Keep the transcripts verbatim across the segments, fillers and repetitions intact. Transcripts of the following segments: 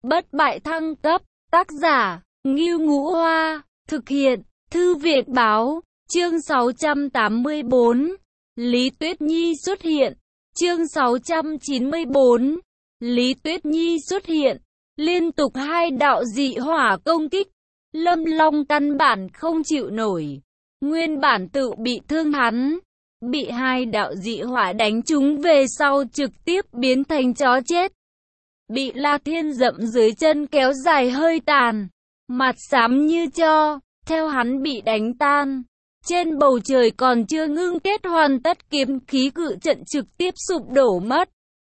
bất bại thăng cấp, tác giả, Ngưu Ngũ Hoa, thực hiện, Thư viện báo, chương sáu trăm tám mươi bốn, Lý Tuyết Nhi xuất hiện, chương sáu trăm chín mươi bốn, Lý Tuyết Nhi xuất hiện, liên tục hai đạo dị hỏa công kích, Lâm Long căn bản không chịu nổi, nguyên bản tự bị thương hắn, bị hai đạo dị hỏa đánh trúng về sau trực tiếp biến thành chó chết. Bị La Thiên dẫm dưới chân kéo dài hơi tàn, mặt xám như tro, theo hắn bị đánh tan. Trên bầu trời còn chưa ngưng kết hoàn tất kiếm khí cự trận trực tiếp sụp đổ mất.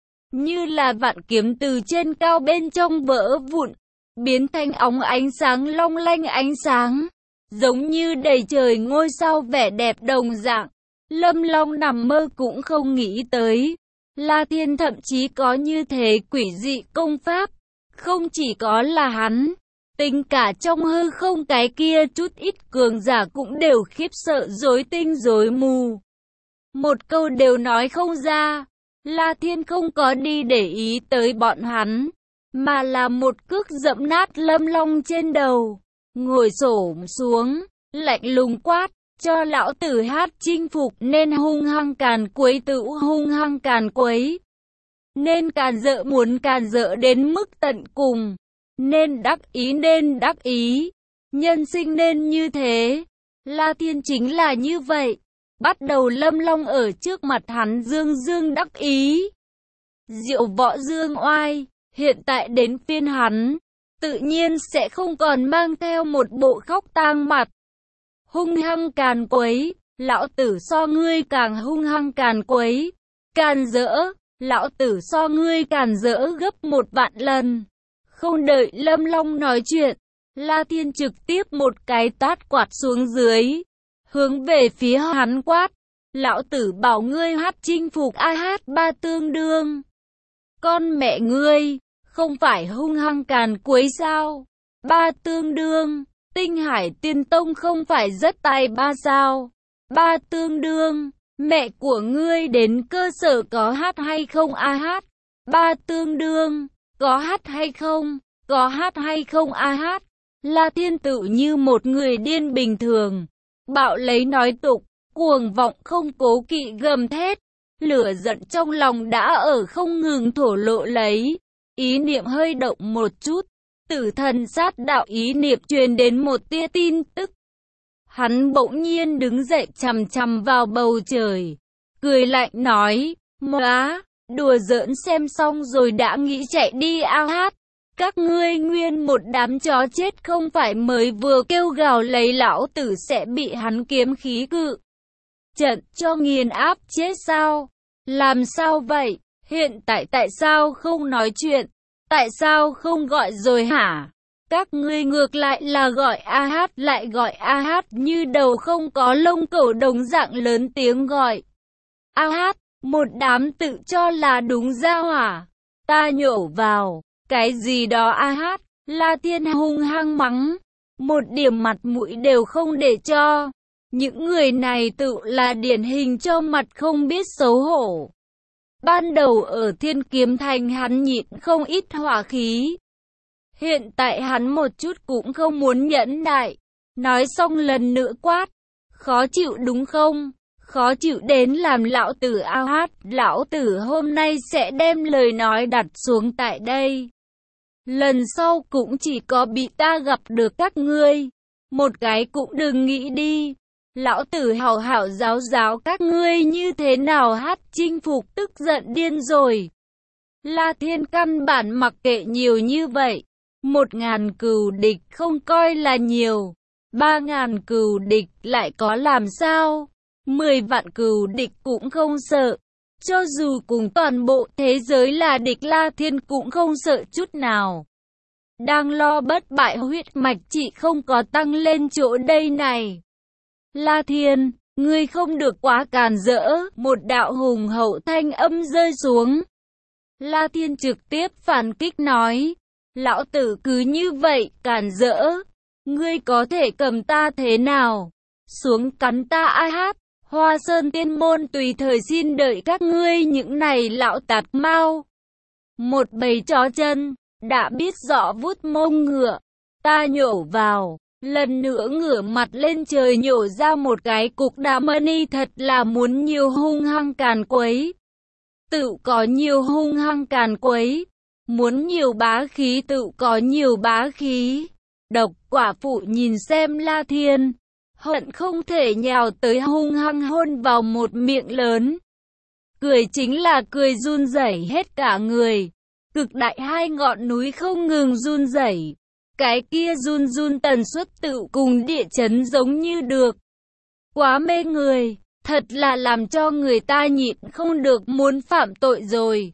Như là vạn kiếm từ trên cao bên trong vỡ vụn, biến thành óng ánh sáng long lanh ánh sáng, giống như đầy trời ngôi sao vẻ đẹp đồng dạng. Lâm Long nằm mơ cũng không nghĩ tới, La Thiên thậm chí có như thế quỷ dị công pháp. Không chỉ có là hắn, tính cả trong hư không cái kia chút ít cường giả cũng đều khiếp sợ rối tinh rối mù. Một câu đều nói không ra. La Thiên không có đi để ý tới bọn hắn, mà là một cước dẫm nát Lâm Long trên đầu, ngồi xổm xuống, lạnh lùng quát, cho lão tử hát chinh phục, nên hung hăng càn quấy tự hung hăng càn quấy, nên càn rỡ muốn càn rỡ đến mức tận cùng, nên đắc ý nên đắc ý, nhân sinh nên như thế. La Thiên chính là như vậy. Bắt đầu Lâm Long ở trước mặt hắn dương dương đắc ý, diệu võ dương oai. Hiện tại đến phiên hắn, tự nhiên sẽ không còn mang theo một bộ khóc tang mặt. Hung hăng càn quấy, lão tử so ngươi càng hung hăng càn quấy. Càn rỡ, lão tử so ngươi càn rỡ gấp một vạn lần. Không đợi Lâm Long nói chuyện, La Thiên trực tiếp một cái tát quạt xuống dưới, hướng về phía hắn quát, lão tử bảo ngươi hát chinh phục ai hát ba tương đương. Con mẹ ngươi, không phải hung hăng càn quấy sao? Ba tương đương, Tinh Hải Tiên Tông không phải rất tài ba sao? Ba tương đương, mẹ của ngươi đến cơ sở có hát hay không a hát? Ba tương đương, có hát hay không? Có hát hay không a hát? La Thiên tự như một người điên bình thường, bạo lấy nói tục, cuồng vọng không cố kỵ gầm thét, lửa giận trong lòng đã ở không ngừng thổ lộ lấy. Ý niệm hơi động một chút, tử thần sát đạo ý niệm truyền đến một tia tin tức. Hắn bỗng nhiên đứng dậy chằm chằm vào bầu trời, cười lạnh nói, móa, đùa giỡn xem xong rồi đã nghĩ chạy đi ao hát. Các ngươi nguyên một đám chó chết không phải mới vừa kêu gào lấy lão tử sẽ bị hắn kiếm khí cự trận cho nghiền áp chết sao? Làm sao vậy? Hiện tại tại sao không nói chuyện? Tại sao không gọi rồi hả? Các ngươi ngược lại là gọi a hát lại gọi a hát như đầu không có lông cẩu đồng dạng lớn tiếng gọi. A hát, một đám tự cho là đúng ra hỏa. Ta nhổ vào. Cái gì đó a hát, La Thiên hung hăng mắng, một điểm mặt mũi đều không để cho. Những người này tự là điển hình cho mặt không biết xấu hổ. Ban đầu ở Thiên Kiếm Thành hắn nhịn không ít hỏa khí. Hiện tại hắn một chút cũng không muốn nhẫn nại. Nói xong lần nữa quát, khó chịu đúng không? Khó chịu đến làm lão tử a hát, lão tử hôm nay sẽ đem lời nói đặt xuống tại đây. Lần sau cũng chỉ có bị ta gặp được các ngươi. Một cái cũng đừng nghĩ đi. Lão tử hảo hảo giáo giáo các ngươi như thế nào hát chinh phục, tức giận điên rồi. La Thiên căn bản mặc kệ nhiều như vậy. Một ngàn cừu địch không coi là nhiều. Ba ngàn cừu địch lại có làm sao? Mười vạn cừu địch cũng không sợ. Cho dù cùng toàn bộ thế giới là địch, La Thiên cũng không sợ chút nào. Đang lo bất bại huyết mạch chị không có tăng lên chỗ đây này. La Thiên, ngươi không được quá càn rỡ. Một đạo hùng hậu thanh âm rơi xuống. La Thiên trực tiếp phản kích nói, lão tử cứ như vậy càn rỡ, ngươi có thể cầm ta thế nào? Xuống cắn ta ai hát? Hoa Sơn Tiên Môn tùy thời xin đợi các ngươi những này lão tạt mau. Một bầy chó chân, đã biết rõ vuốt mông ngựa, ta nhổ vào, lần nữa ngửa mặt lên trời nhổ ra một cái cục đá mani, thật là muốn nhiều hung hăng càn quấy. Tự có nhiều hung hăng càn quấy, muốn nhiều bá khí tự có nhiều bá khí. Độc quả phụ nhìn xem La Thiên, hận không thể nhào tới hung hăng hôn vào một miệng lớn. Cười chính là cười run rẩy hết cả người, cực đại hai ngọn núi không ngừng run rẩy. Cái kia run run tần suất tự cùng địa chấn giống như được. Quá mê người, thật là làm cho người ta nhịn không được muốn phạm tội rồi.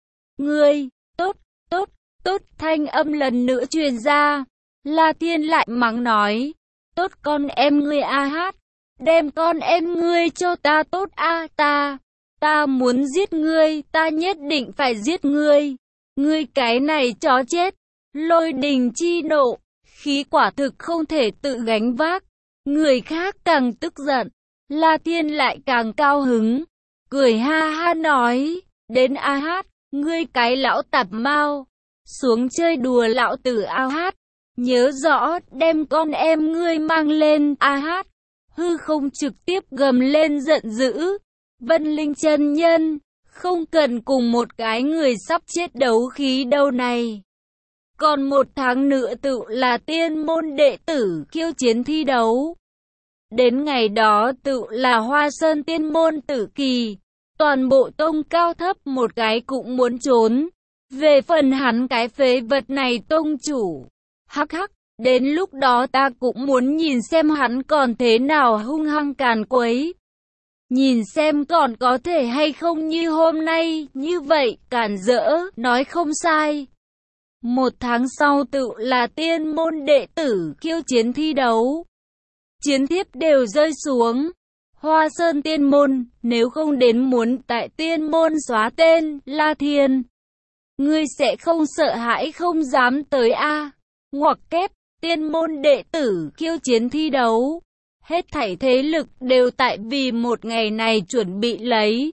Ngươi, tốt, tốt, tốt, thanh âm lần nữa truyền ra. La Thiên lại mắng nói, tốt con em ngươi a hát, đem con em ngươi cho ta tốt a, ta, ta muốn giết ngươi, ta nhất định phải giết ngươi. Ngươi cái này chó chết, lôi đình chi nộ, khí quả thực không thể tự gánh vác. Người khác càng tức giận, La Thiên lại càng cao hứng, cười ha ha nói, đến a hát, ngươi cái lão tạp mao, xuống chơi đùa lão tử a hát, nhớ rõ đem con em ngươi mang lên a hát. Hư không trực tiếp gầm lên giận dữ, Vân Linh chân nhân, không cần cùng một cái người sắp chết đấu khí đâu này. Còn một tháng nữa tự là tiên môn đệ tử khiêu chiến thi đấu. Đến ngày đó tự là Hoa Sơn tiên môn tử kỳ, toàn bộ tông cao thấp một cái cũng muốn trốn. Về phần hắn cái phế vật này tông chủ, hắc hắc, đến lúc đó ta cũng muốn nhìn xem hắn còn thế nào hung hăng càn quấy. Nhìn xem còn có thể hay không như hôm nay, như vậy, cản rỡ, nói không sai. Một tháng sau tự là tiên môn đệ tử khiêu chiến thi đấu. Chiến thiếp đều rơi xuống. Hoa Sơn tiên môn, nếu không đến muốn tại tiên môn xóa tên, La Thiên. Ngươi sẽ không sợ hãi không dám tới a. Ngoặc kép, tiên môn đệ tử khiêu chiến thi đấu. Hết thảy thế lực đều tại vì một ngày này chuẩn bị lấy.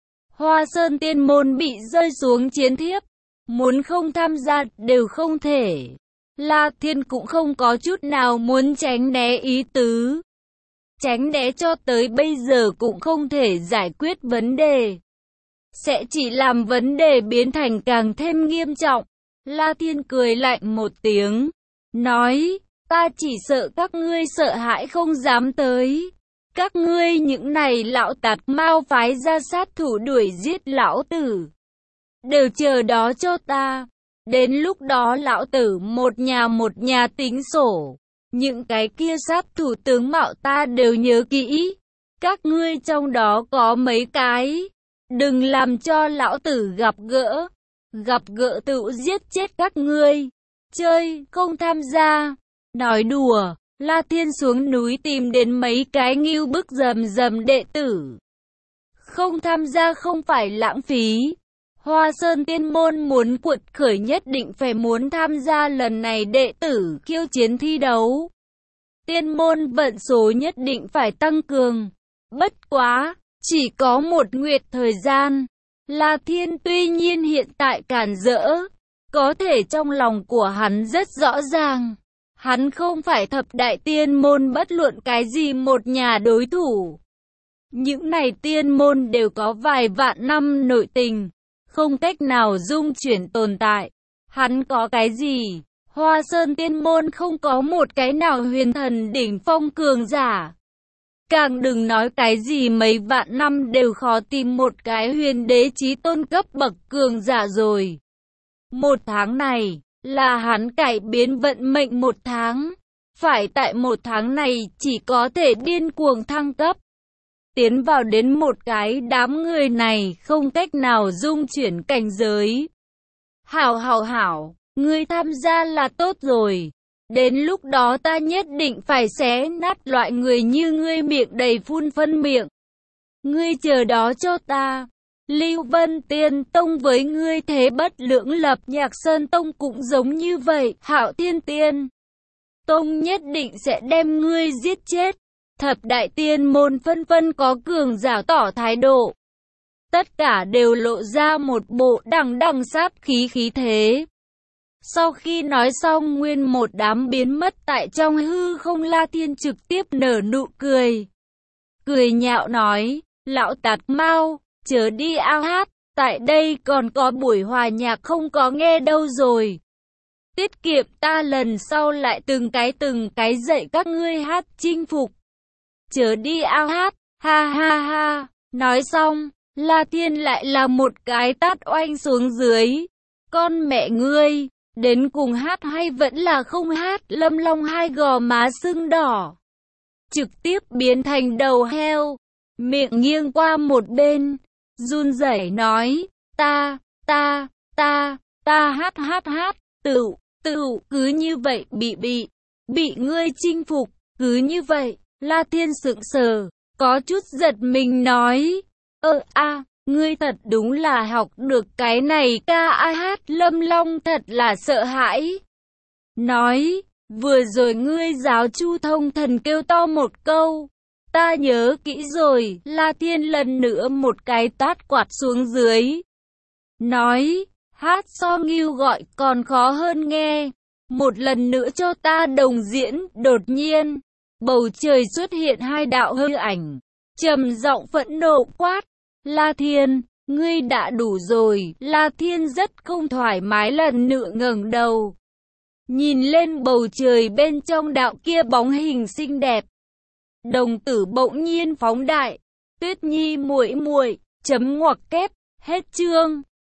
Hoa Sơn tiên môn bị rơi xuống chiến thiếp, muốn không tham gia đều không thể. La Thiên cũng không có chút nào muốn tránh né ý tứ. Tránh né cho tới bây giờ cũng không thể giải quyết vấn đề. Sẽ chỉ làm vấn đề biến thành càng thêm nghiêm trọng. La Thiên cười lạnh một tiếng, nói, ta chỉ sợ các ngươi sợ hãi không dám tới. Các ngươi những này lão tạt mau phái ra sát thủ đuổi giết lão tử. Đều chờ đó cho ta. Đến lúc đó lão tử một nhà một nhà tính sổ. Những cái kia sát thủ tướng mạo ta đều nhớ kỹ. Các ngươi trong đó có mấy cái. Đừng làm cho lão tử gặp gỡ. Gặp gỡ tự giết chết các ngươi. Chơi, không tham gia. Nói đùa, La Thiên xuống núi tìm đến mấy cái ngưu bức rầm rầm đệ tử. Không tham gia không phải lãng phí. Hoa Sơn tiên môn muốn cuột khởi nhất định phải muốn tham gia lần này đệ tử khiêu chiến thi đấu. Tiên môn vận số nhất định phải tăng cường. Bất quá, chỉ có một nguyệt thời gian. La Thiên tuy nhiên hiện tại cản rỡ, có thể trong lòng của hắn rất rõ ràng. Hắn không phải thập đại tiên môn bất luận cái gì một nhà đối thủ. Những này tiên môn đều có vài vạn năm nội tình, không cách nào dung chuyển tồn tại. Hắn có cái gì? Hoa Sơn tiên môn không có một cái nào huyền thần đỉnh phong cường giả. Càng đừng nói cái gì mấy vạn năm đều khó tìm một cái huyền đế chí tôn cấp bậc cường giả rồi. Một tháng này, là hắn cải biến vận mệnh một tháng. Phải tại một tháng này chỉ có thể điên cuồng thăng cấp. Tiến vào đến một cái đám người này không cách nào dung chuyển cảnh giới. Hảo hảo hảo, ngươi tham gia là tốt rồi. Đến lúc đó ta nhất định phải xé nát loại người như ngươi miệng đầy phun phân miệng. Ngươi chờ đó cho ta. Lưu Vân Tiên Tông với ngươi thế bất lưỡng lập, Nhạc Sơn Tông cũng giống như vậy, Hạo Thiên Tiên Tông nhất định sẽ đem ngươi giết chết. Thập đại tiên môn phân phân có cường giả tỏ thái độ. Tất cả đều lộ ra một bộ đằng đằng sát khí khí thế. Sau khi nói xong nguyên một đám biến mất tại trong hư không. La Thiên trực tiếp nở nụ cười. Cười nhạo nói, lão tạt mau, chớ đi ao hát, tại đây còn có buổi hòa nhạc không có nghe đâu rồi. Tiết kiệm ta lần sau lại từng cái từng cái dạy các ngươi hát chinh phục. Chớ đi ao hát, ha ha ha. Nói xong, La Thiên lại là một cái tát oanh xuống dưới. Con mẹ ngươi, đến cùng hát hay vẫn là không hát? Lâm Long hai gò má sưng đỏ, trực tiếp biến thành đầu heo, miệng nghiêng qua một bên, run rẩy nói, ta, ta, ta, ta hát hát hát, tự, tự, cứ như vậy bị bị, bị ngươi chinh phục, cứ như vậy. La Thiên sững sờ, có chút giật mình nói, ơ a, ngươi thật đúng là học được cái này ca ai hát. Lâm Long thật là sợ hãi, nói, vừa rồi ngươi giáo Chu Thông Thần kêu to một câu, ta nhớ kỹ rồi. La Thiên lần nữa một cái tát quạt xuống dưới, nói, hát so Ngưu gọi còn khó hơn nghe, một lần nữa cho ta đồng diễn. Đột nhiên, bầu trời xuất hiện hai đạo hư ảnh, trầm giọng phẫn nộ quát, La Thiên, ngươi đã đủ rồi. La Thiên rất không thoải mái lần nữa ngẩng đầu, nhìn lên bầu trời bên trong đạo kia bóng hình xinh đẹp. Đồng tử bỗng nhiên phóng đại. Tuyết Nhi muội muội, chấm ngoặc kép, hết chương.